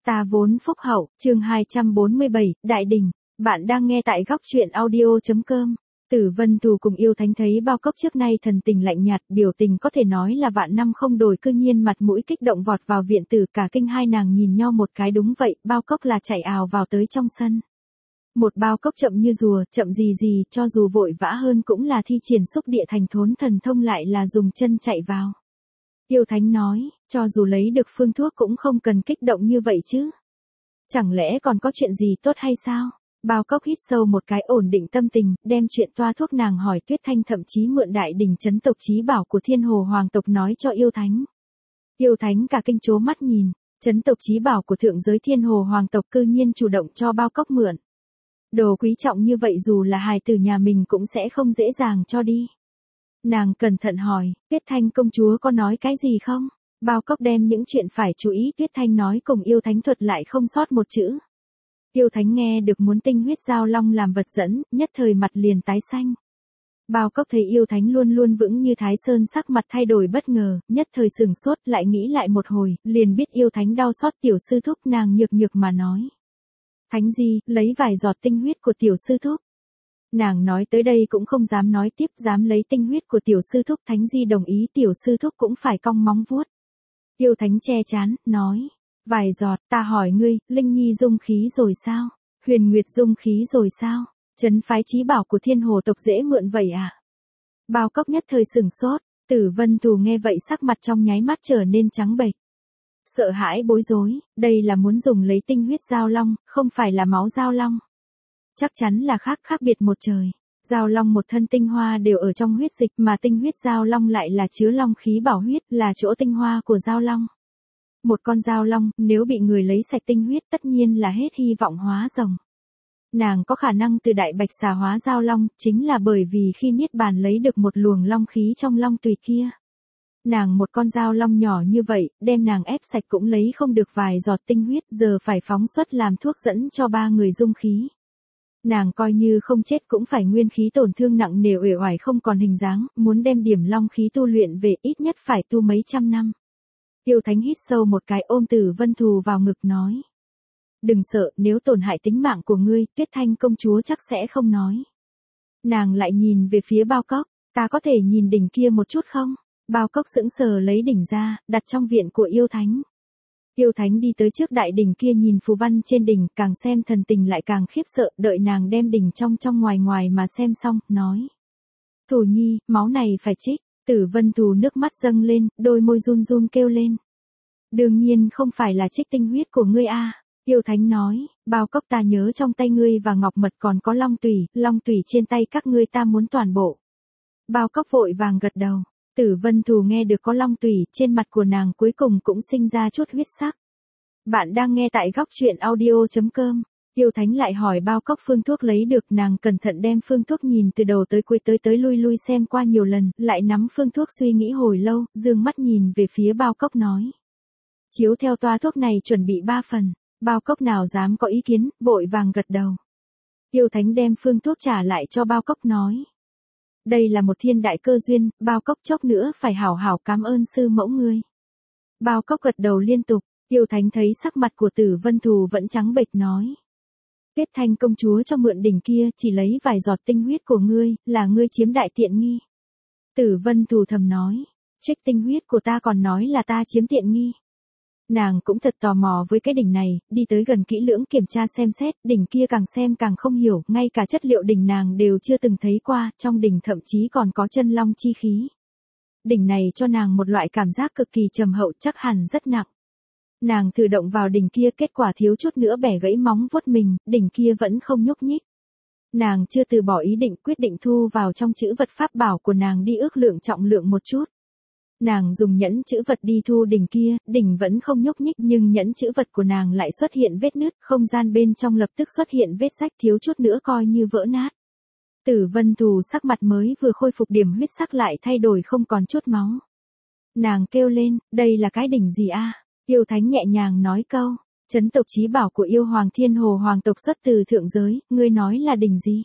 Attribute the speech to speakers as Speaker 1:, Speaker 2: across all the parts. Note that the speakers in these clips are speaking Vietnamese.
Speaker 1: Ta vốn phúc hậu, chương 247, Đại Đình. Bạn đang nghe tại góc truyện audio.com. Tử Vân Thù cùng Yêu Thánh thấy Bao Cốc trước nay thần tình lạnh nhạt, biểu tình có thể nói là vạn năm không đổi, cư nhiên mặt mũi kích động vọt vào viện tử, cả kinh hai nàng nhìn nhau một cái. Đúng vậy, Bao Cốc là chạy ào vào tới trong sân. Một Bao Cốc chậm như rùa, chậm gì, cho dù vội vã hơn cũng là thi triển xúc địa thành thốn thần thông, lại là dùng chân chạy vào. Yêu Thánh nói, cho dù lấy được phương thuốc cũng không cần kích động như vậy chứ. Chẳng lẽ còn có chuyện gì tốt hay sao? Bao Cốc hít sâu một cái, ổn định tâm tình, đem chuyện toa thuốc nàng hỏi Tuyết Thanh, thậm chí mượn Đại Đình chấn tộc chí bảo của Thiên Hồ Hoàng tộc nói cho Yêu Thánh. Yêu Thánh cả kinh chố mắt nhìn, chấn tộc chí bảo của thượng giới Thiên Hồ Hoàng tộc cư nhiên chủ động cho Bao Cốc mượn. Đồ quý trọng như vậy dù là hài tử nhà mình cũng sẽ không dễ dàng cho đi. Nàng cẩn thận hỏi, Tuyết Thanh công chúa có nói cái gì không? Bao Cốc đem những chuyện phải chú ý Tuyết Thanh nói cùng Yêu Thánh thuật lại không sót một chữ. Yêu Thánh nghe được muốn tinh huyết giao long làm vật dẫn, nhất thời mặt liền tái xanh. Bao Cốc thấy Yêu Thánh luôn luôn vững như Thái Sơn, sắc mặt thay đổi bất ngờ, nhất thời sửng sốt, lại nghĩ lại một hồi, liền biết Yêu Thánh đau xót tiểu sư thúc. Nàng nhược mà nói, Thánh Di, lấy vài giọt tinh huyết của tiểu sư thúc. Nàng nói tới đây cũng không dám nói tiếp, dám lấy tinh huyết của tiểu sư thúc. Thánh Di đồng ý, tiểu sư thúc cũng phải cong móng vuốt. Yêu Thánh che chán, nói, vài giọt, ta hỏi ngươi, Linh Nhi dung khí rồi sao? Huyền Nguyệt dung khí rồi sao? Trấn phái chí bảo của Thiên Hồ tộc dễ mượn vậy à? Bao Cốc nhất thời sửng sốt, Tử Vân Thù nghe vậy sắc mặt trong nháy mắt trở nên trắng bệch. Sợ hãi bối rối, đây là muốn dùng lấy tinh huyết giao long, không phải là máu giao long. Chắc chắn là khác biệt một trời. Giao long một thân tinh hoa đều ở trong huyết dịch, mà tinh huyết giao long lại là chứa long khí bảo huyết, là chỗ tinh hoa của giao long. Một con giao long, nếu bị người lấy sạch tinh huyết tất nhiên là hết hy vọng hóa rồng. Nàng có khả năng từ đại bạch xà hóa giao long, chính là bởi vì khi niết bàn lấy được một luồng long khí trong long tùy kia. Nàng một con giao long nhỏ như vậy, đem nàng ép sạch cũng lấy không được vài giọt tinh huyết, giờ phải phóng xuất làm thuốc dẫn cho ba người dung khí. Nàng coi như không chết cũng phải nguyên khí tổn thương nặng nề, uể oải không còn hình dáng, muốn đem điểm long khí tu luyện về ít nhất phải tu mấy trăm năm. Yêu Thánh hít sâu một cái, ôm Tử Vân Thù vào ngực nói, đừng sợ, nếu tổn hại tính mạng của ngươi, Tuyết Thanh công chúa chắc sẽ không nói. Nàng lại nhìn về phía Bao Cốc, ta có thể nhìn đỉnh kia một chút không? Bao Cốc sững sờ lấy đỉnh ra, đặt trong viện của Yêu Thánh. Yêu Thánh đi tới trước đại đỉnh kia, nhìn phù văn trên đỉnh, càng xem thần tình lại càng khiếp sợ, đợi nàng đem đỉnh trong ngoài mà xem xong, nói, Thù Nhi, máu này phải trích. Tử Vân Thù nước mắt dâng lên, đôi môi run kêu lên. Đương nhiên không phải là trích tinh huyết của ngươi a. Yêu Thánh nói, Bao Cốc, ta nhớ trong tay ngươi và ngọc mật còn có long tùy trên tay các ngươi ta muốn toàn bộ. Bao Cốc vội vàng gật đầu. Tử Vân Thù nghe được có long tùy, trên mặt của nàng cuối cùng cũng sinh ra chút huyết sắc. Bạn đang nghe tại góc truyện audio.com. Yêu Thánh lại hỏi Bao Cốc phương thuốc lấy được, nàng cẩn thận đem phương thuốc nhìn từ đầu tới cuối, tới lui xem qua nhiều lần, lại nắm phương thuốc suy nghĩ hồi lâu, dương mắt nhìn về phía Bao Cốc nói, chiếu theo toa thuốc này chuẩn bị 3 phần. Bao Cốc nào dám có ý kiến, vội vàng gật đầu. Yêu Thánh đem phương thuốc trả lại cho Bao Cốc nói, đây là một thiên đại cơ duyên, Bao Cốc chốc nữa phải hảo hảo cảm ơn sư mẫu ngươi. Bao Cốc gật đầu liên tục. Yêu Thánh thấy sắc mặt của Tử Vân Thù vẫn trắng bệch nói, Tuyết Thanh công chúa cho mượn đỉnh kia chỉ lấy vài giọt tinh huyết của ngươi, là ngươi chiếm đại tiện nghi. Tử Vân Thù thầm nói, trích tinh huyết của ta còn nói là ta chiếm tiện nghi. Nàng cũng thật tò mò với cái đỉnh này, đi tới gần kỹ lưỡng kiểm tra xem xét, đỉnh kia càng xem càng không hiểu, ngay cả chất liệu đỉnh nàng đều chưa từng thấy qua, trong đỉnh thậm chí còn có chân long chi khí. Đỉnh này cho nàng một loại cảm giác cực kỳ trầm hậu, chắc hẳn rất nặng. Nàng thử động vào đỉnh kia, kết quả thiếu chút nữa bẻ gãy móng vuốt mình, đỉnh kia vẫn không nhúc nhích. Nàng chưa từ bỏ ý định, quyết định thu vào trong chữ vật pháp bảo của nàng đi ước lượng trọng lượng một chút. Nàng dùng nhẫn chữ vật đi thu đỉnh kia, đỉnh vẫn không nhúc nhích, nhưng nhẫn chữ vật của nàng lại xuất hiện vết nứt, không gian bên trong lập tức xuất hiện vết rách, thiếu chút nữa coi như vỡ nát. Tử Vân Thù sắc mặt mới vừa khôi phục điểm huyết sắc lại thay đổi không còn chút máu. Nàng kêu lên, đây là cái đỉnh gì a? Yêu Thánh nhẹ nhàng nói câu, trấn tộc chí bảo của yêu hoàng Thiên Hồ Hoàng tộc xuất từ thượng giới, ngươi nói là đỉnh gì?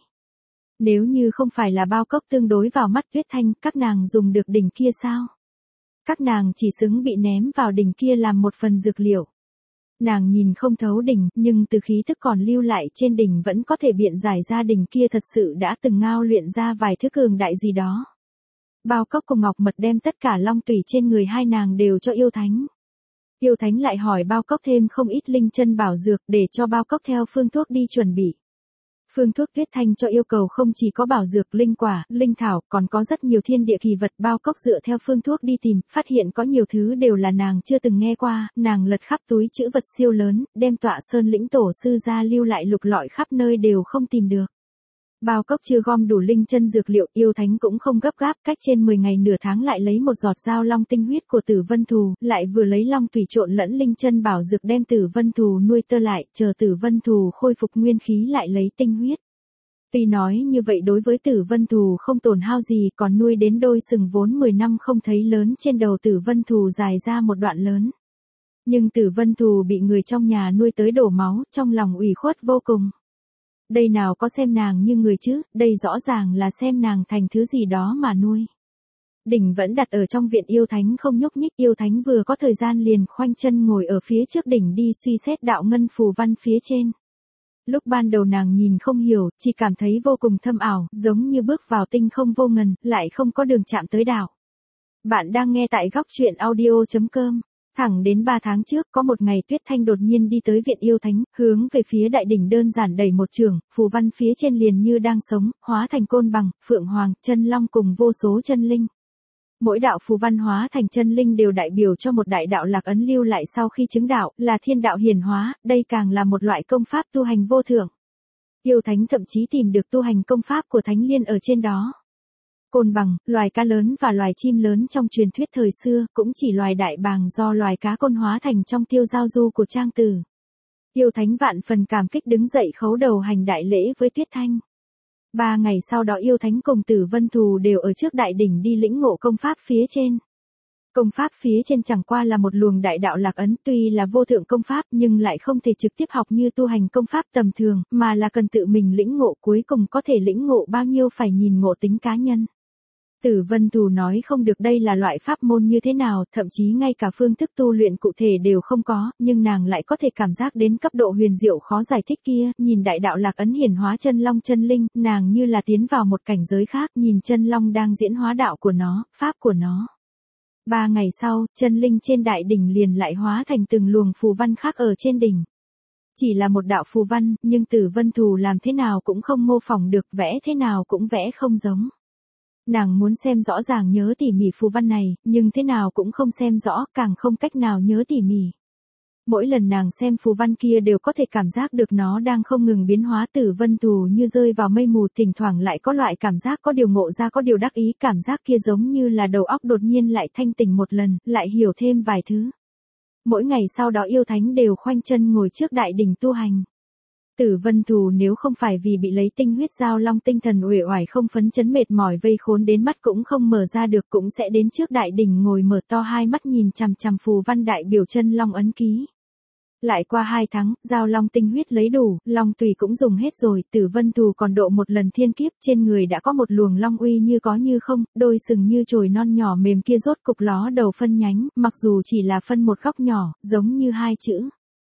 Speaker 1: Nếu như không phải là Bao Cốc tương đối vào mắt Tuyết Thanh, các nàng dùng được đỉnh kia sao? Các nàng chỉ xứng bị ném vào đỉnh kia làm một phần dược liệu. Nàng nhìn không thấu đỉnh, nhưng từ khí tức còn lưu lại trên đỉnh vẫn có thể biện giải ra đỉnh kia thật sự đã từng ngao luyện ra vài thứ cường đại gì đó. Bao Cốc cùng Ngọc Mật đem tất cả long tủy trên người hai nàng đều cho yêu thánh. Yêu thánh lại hỏi Bao Cốc thêm không ít linh chân bảo dược để cho Bao Cốc theo phương thuốc đi chuẩn bị. Phương thuốc Tuyết Thanh cho yêu cầu không chỉ có bảo dược, linh quả, linh thảo, còn có rất nhiều thiên địa kỳ vật. Bao Cốc dựa theo phương thuốc đi tìm, phát hiện có nhiều thứ đều là nàng chưa từng nghe qua, nàng lật khắp túi trữ vật siêu lớn, đem Tọa Sơn lĩnh tổ sư ra lưu lại lục lọi khắp nơi đều không tìm được. Bao Cốc chưa gom đủ linh chân dược liệu, yêu thánh cũng không gấp gáp, cách trên 10 ngày nửa tháng lại lấy một giọt dao long tinh huyết của Tử Vân Thù, lại vừa lấy long tùy trộn lẫn linh chân bảo dược đem Tử Vân Thù nuôi tơ lại, chờ Tử Vân Thù khôi phục nguyên khí lại lấy tinh huyết. Tuy nói như vậy đối với Tử Vân Thù không tổn hao gì, còn nuôi đến đôi sừng vốn 10 năm không thấy lớn trên đầu Tử Vân Thù dài ra một đoạn lớn. Nhưng Tử Vân Thù bị người trong nhà nuôi tới đổ máu, trong lòng ủy khuất vô cùng. Đây nào có xem nàng như người chứ, đây rõ ràng là xem nàng thành thứ gì đó mà nuôi. Đỉnh vẫn đặt ở trong viện, yêu thánh không nhúc nhích, yêu thánh vừa có thời gian liền khoanh chân ngồi ở phía trước đỉnh đi suy xét đạo ngân phù văn phía trên. Lúc ban đầu nàng nhìn không hiểu, chỉ cảm thấy vô cùng thâm ảo, giống như bước vào tinh không vô ngần, lại không có đường chạm tới đạo. Bạn đang nghe tại góc truyện audio.com. Thẳng đến 3 tháng trước, có một ngày Tuyết Thanh đột nhiên đi tới viện yêu thánh, hướng về phía đại đỉnh đơn giản đẩy một trường, phù văn phía trên liền như đang sống, hóa thành côn bằng, phượng hoàng, chân long cùng vô số chân linh. Mỗi đạo phù văn hóa thành chân linh đều đại biểu cho một đại đạo lạc ấn lưu lại sau khi chứng đạo, là thiên đạo hiển hóa, đây càng là một loại công pháp tu hành vô thượng. Yêu thánh thậm chí tìm được tu hành công pháp của Thánh Liên ở trên đó. Côn bằng, loài cá lớn và loài chim lớn trong truyền thuyết thời xưa, cũng chỉ loài đại bàng do loài cá côn hóa thành trong tiêu giao du của Trang Tử. Yêu thánh vạn phần cảm kích đứng dậy khấu đầu hành đại lễ với Tuyết Thanh. 3 ngày sau đó yêu thánh cùng Tử Vân Thù đều ở trước đại đỉnh đi lĩnh ngộ công pháp phía trên. Công pháp phía trên chẳng qua là một luồng đại đạo lạc ấn, tuy là vô thượng công pháp nhưng lại không thể trực tiếp học như tu hành công pháp tầm thường, mà là cần tự mình lĩnh ngộ, cuối cùng có thể lĩnh ngộ bao nhiêu phải nhìn ngộ tính cá nhân. Tử Vân Thù nói không được đây là loại pháp môn như thế nào, thậm chí ngay cả phương thức tu luyện cụ thể đều không có, nhưng nàng lại có thể cảm giác đến cấp độ huyền diệu khó giải thích kia, nhìn đại đạo lạc ấn hiển hóa chân long chân linh, nàng như là tiến vào một cảnh giới khác, nhìn chân long đang diễn hóa đạo của nó, pháp của nó. 3 ngày sau, chân linh trên đại đỉnh liền lại hóa thành từng luồng phù văn khác ở trên đỉnh. Chỉ là một đạo phù văn, nhưng Tử Vân Thù làm thế nào cũng không mô phỏng được, vẽ thế nào cũng vẽ không giống. Nàng muốn xem rõ ràng nhớ tỉ mỉ phù văn này, nhưng thế nào cũng không xem rõ, càng không cách nào nhớ tỉ mỉ. Mỗi lần nàng xem phù văn kia đều có thể cảm giác được nó đang không ngừng biến hóa. Tử Vân Thù như rơi vào mây mù, thỉnh thoảng lại có loại cảm giác có điều ngộ ra, có điều đắc ý, cảm giác kia giống như là đầu óc đột nhiên lại thanh tỉnh một lần, lại hiểu thêm vài thứ. Mỗi ngày sau đó yêu thánh đều khoanh chân ngồi trước đại đỉnh tu hành. Tử Vân Thù nếu không phải vì bị lấy tinh huyết giao long tinh thần uể oải không phấn chấn mệt mỏi vây khốn đến mắt cũng không mở ra được, cũng sẽ đến trước đại đỉnh ngồi mở to hai mắt nhìn chằm chằm phù văn đại biểu chân long ấn ký. Lại qua 2 tháng, giao long tinh huyết lấy đủ, long tùy cũng dùng hết rồi, Tử Vân Thù còn độ một lần thiên kiếp, trên người đã có một luồng long uy như có như không, đôi sừng như chồi non nhỏ mềm kia rốt cục ló đầu phân nhánh, mặc dù chỉ là phân một góc nhỏ, giống như 2 chữ.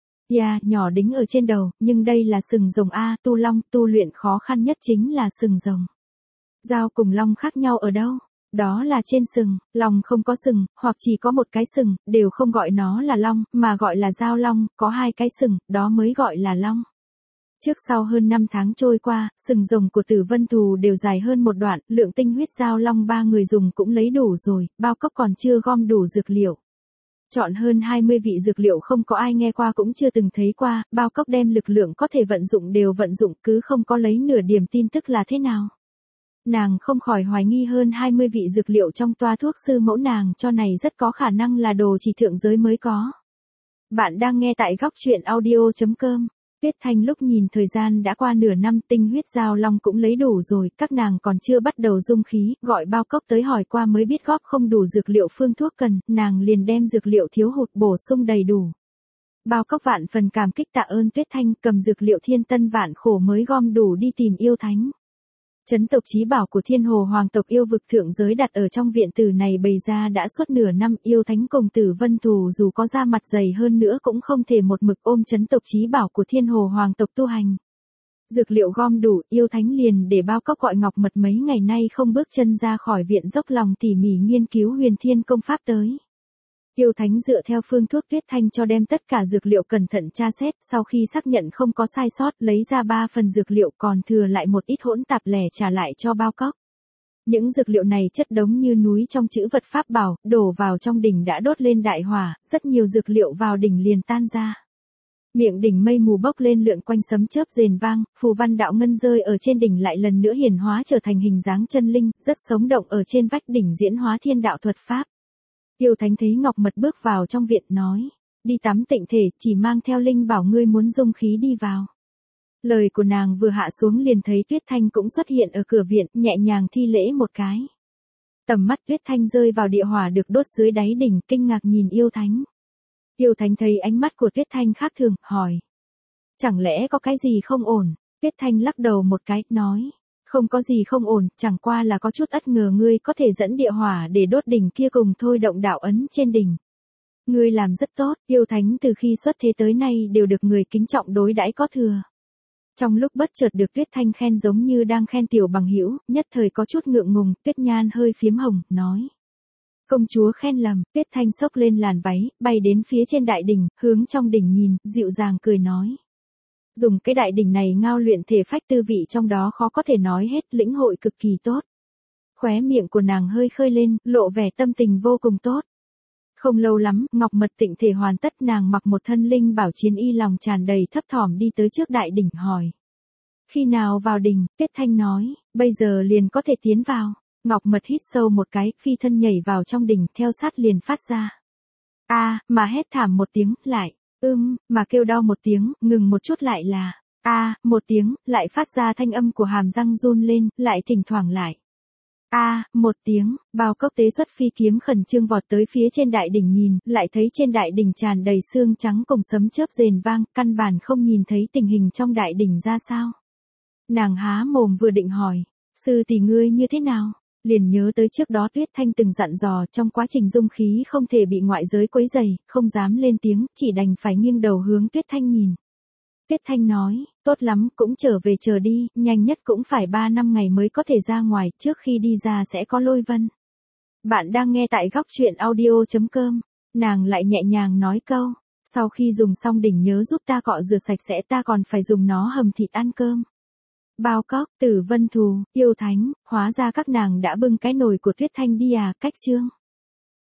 Speaker 1: Nhỏ đính ở trên đầu, nhưng đây là sừng rồng tu long, tu luyện khó khăn nhất chính là sừng rồng. Dao cùng long khác nhau ở đâu? Đó là trên sừng, long không có sừng, hoặc chỉ có một cái sừng, đều không gọi nó là long, mà gọi là dao long, có 2 cái sừng, đó mới gọi là long. Trước sau hơn 5 tháng trôi qua, sừng rồng của Tử Vân Thù đều dài hơn một đoạn, lượng tinh huyết dao long 3 người dùng cũng lấy đủ rồi, Bao Cốc còn chưa gom đủ dược liệu. Chọn hơn 20 vị dược liệu không có ai nghe qua cũng chưa từng thấy qua, Bao Cốc đem lực lượng có thể vận dụng đều vận dụng, cứ không có lấy nửa điểm tin tức là thế nào. Nàng không khỏi hoài nghi hơn 20 vị dược liệu trong toa thuốc sư mẫu nàng cho này rất có khả năng là đồ chỉ thượng giới mới có. Bạn đang nghe tại góc truyện audio.com. Tuyết Thanh lúc nhìn thời gian đã qua nửa năm, tinh huyết giao long cũng lấy đủ rồi, các nàng còn chưa bắt đầu dung khí, gọi Bao Cốc tới hỏi qua mới biết góp không đủ dược liệu phương thuốc cần, nàng liền đem dược liệu thiếu hụt bổ sung đầy đủ. Bao Cốc vạn phần cảm kích tạ ơn Tuyết Thanh, cầm dược liệu thiên tân vạn khổ mới gom đủ đi tìm yêu thánh. Trấn tộc chí bảo của Thiên Hồ Hoàng tộc yêu vực thượng giới đặt ở trong viện tử này bày ra đã suốt nửa năm, yêu thánh cùng Tử Vân Thù dù có da mặt dày hơn nữa cũng không thể một mực ôm trấn tộc chí bảo của Thiên Hồ Hoàng tộc tu hành. Dược liệu gom đủ, yêu thánh liền để Bao Cốc gọi Ngọc Mật mấy ngày nay không bước chân ra khỏi viện, dốc lòng tỉ mỉ nghiên cứu huyền thiên công pháp tới. Yêu thánh dựa theo phương thuốc Tuyết Thanh cho đem tất cả dược liệu cẩn thận tra xét, sau khi xác nhận không có sai sót, lấy ra 3 phần dược liệu còn thừa lại một ít hỗn tạp lẻ trả lại cho Bao Cốc. Những dược liệu này chất đống như núi trong chữ vật pháp bảo, đổ vào trong đỉnh đã đốt lên đại hỏa, rất nhiều dược liệu vào đỉnh liền tan ra. Miệng đỉnh mây mù bốc lên lượn quanh, sấm chớp rền vang, phù văn đạo ngân rơi ở trên đỉnh lại lần nữa hiển hóa trở thành hình dáng chân linh, rất sống động ở trên vách đỉnh diễn hóa thiên đạo thuật pháp. Yêu thánh thấy Ngọc Mật bước vào trong viện nói, đi tắm tịnh thể, chỉ mang theo linh bảo, ngươi muốn dung khí đi vào. Lời của nàng vừa hạ xuống liền thấy Tuyết Thanh cũng xuất hiện ở cửa viện, nhẹ nhàng thi lễ một cái. Tầm mắt Tuyết Thanh rơi vào địa hỏa được đốt dưới đáy đỉnh, kinh ngạc nhìn yêu thánh. Yêu thánh thấy ánh mắt của Tuyết Thanh khác thường, hỏi. Chẳng lẽ có cái gì không ổn? Tuyết Thanh lắc đầu một cái, nói. Không có gì không ổn, chẳng qua là có chút ất ngờ ngươi có thể dẫn địa hỏa để đốt đỉnh kia cùng thôi động đạo ấn trên đỉnh. Ngươi làm rất tốt, yêu thánh từ khi xuất thế tới nay đều được người kính trọng đối đãi có thừa. Trong lúc bất chợt được Tuyết Thanh khen giống như đang khen tiểu bằng hữu, nhất thời có chút ngượng ngùng, Tuyết Nhan hơi phiếm hồng, nói. Công chúa khen lầm, Tuyết Thanh xốc lên làn váy, bay đến phía trên đại đỉnh, hướng trong đỉnh nhìn, dịu dàng cười nói. Dùng cái đại đỉnh này ngao luyện thể phách, tư vị trong đó khó có thể nói hết, lĩnh hội cực kỳ tốt. Khóe miệng của nàng hơi khơi lên, lộ vẻ tâm tình vô cùng tốt. Không lâu lắm, Ngọc Mật tịnh thể hoàn tất, nàng mặc một thân linh bảo chiến y, lòng tràn đầy thấp thỏm đi tới trước đại đỉnh hỏi. Khi nào vào đỉnh? Tuyết Thanh nói, bây giờ liền có thể tiến vào. Ngọc Mật hít sâu một cái, phi thân nhảy vào trong đỉnh, theo sát liền phát ra. Mà hét thảm một tiếng, lại. Mà kêu đau một tiếng, ngừng một chút lại là. Một tiếng, lại phát ra thanh âm của hàm răng run lên, lại thỉnh thoảng lại. Một tiếng, Bao Cốc tế xuất phi kiếm khẩn trương vọt tới phía trên đại đỉnh nhìn, lại thấy trên đại đỉnh tràn đầy xương trắng cùng sấm chớp rền vang, căn bản không nhìn thấy tình hình trong đại đỉnh ra sao. Nàng há mồm vừa định hỏi, sư tỷ ngươi như thế nào? Liền nhớ tới trước đó Tuyết Thanh từng dặn dò trong quá trình dung khí không thể bị ngoại giới quấy rầy, không dám lên tiếng, chỉ đành phải nghiêng đầu hướng Tuyết Thanh nhìn. Tuyết Thanh nói, tốt lắm, cũng trở về chờ đi, nhanh nhất cũng phải 3-5 ngày mới có thể ra ngoài, trước khi đi ra sẽ có lôi vân. Bạn đang nghe tại góc truyện audio.com, nàng lại nhẹ nhàng nói câu, sau khi dùng xong đỉnh nhớ giúp ta cọ rửa sạch sẽ, ta còn phải dùng nó hầm thịt ăn cơm. Bao Cốc, Tử Vân Thù, yêu thánh, hóa ra các nàng đã bưng cái nồi của Tuyết Thanh đi à, cách chương.